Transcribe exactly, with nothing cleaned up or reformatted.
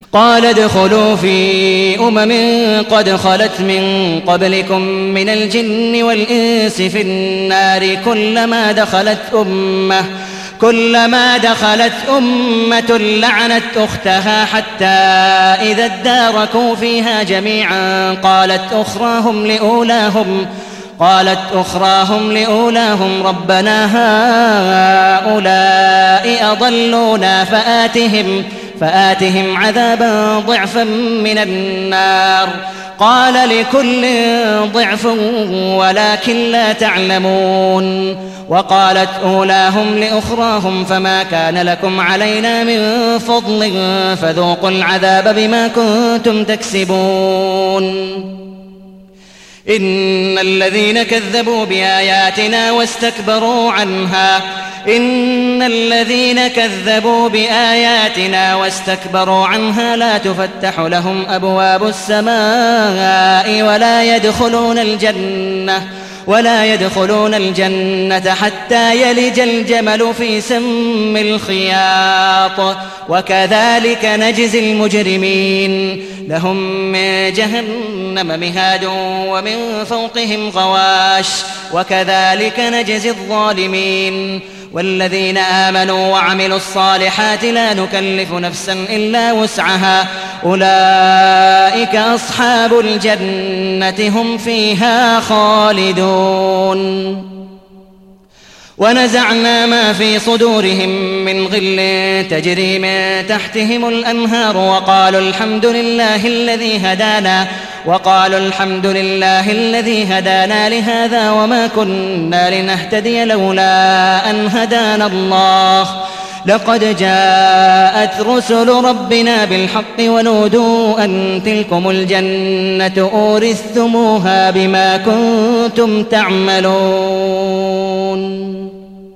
قال ادخلوا في أمم قد خلت من قبلكم من الجن والإنس في النار كلما دخلت أمة كلما دخلت أمة لعنت أختها حتى إذا اداركوا فيها جميعا قالت أخراهم لأولاهم قالت أخراهم لأولاهم ربنا هؤلاء أضلونا فآتهم فآتهم عذابا ضعفا من النار قال لكل ضعف ولكن لا تعلمون وقالت أولاهم لأخراهم فما كان لكم علينا من فضل فذوقوا العذاب بما كنتم تكسبون إن الذين كذبوا بآياتنا واستكبروا عنها إن الذين كذبوا بآياتنا واستكبروا عنها لا تفتح لهم أبواب السماء ولا يدخلون الجنة ولا يدخلون الجنة حتى يلج الجمل في سم الخياط وكذلك نجزي المجرمين لهم من جهنم مهاد ومن فوقهم غواش وكذلك نجزي الظالمين والذين آمنوا وعملوا الصالحات لا نكلف نفسا إلا وسعها أولئك أصحاب الجنة هم فيها خالدون ونزعنا ما في صدورهم من غل تجري من تحتهم الأنهار وقالوا الحمد لله الذي هدانا وقالوا الحمد لله الذي هدانا لهذا وما كنا لنهتدي لولا أن هدانا الله لقد جاءت رسل ربنا بالحق ونودوا أن تلكم الجنة أورثتموها بما كنتم تعملون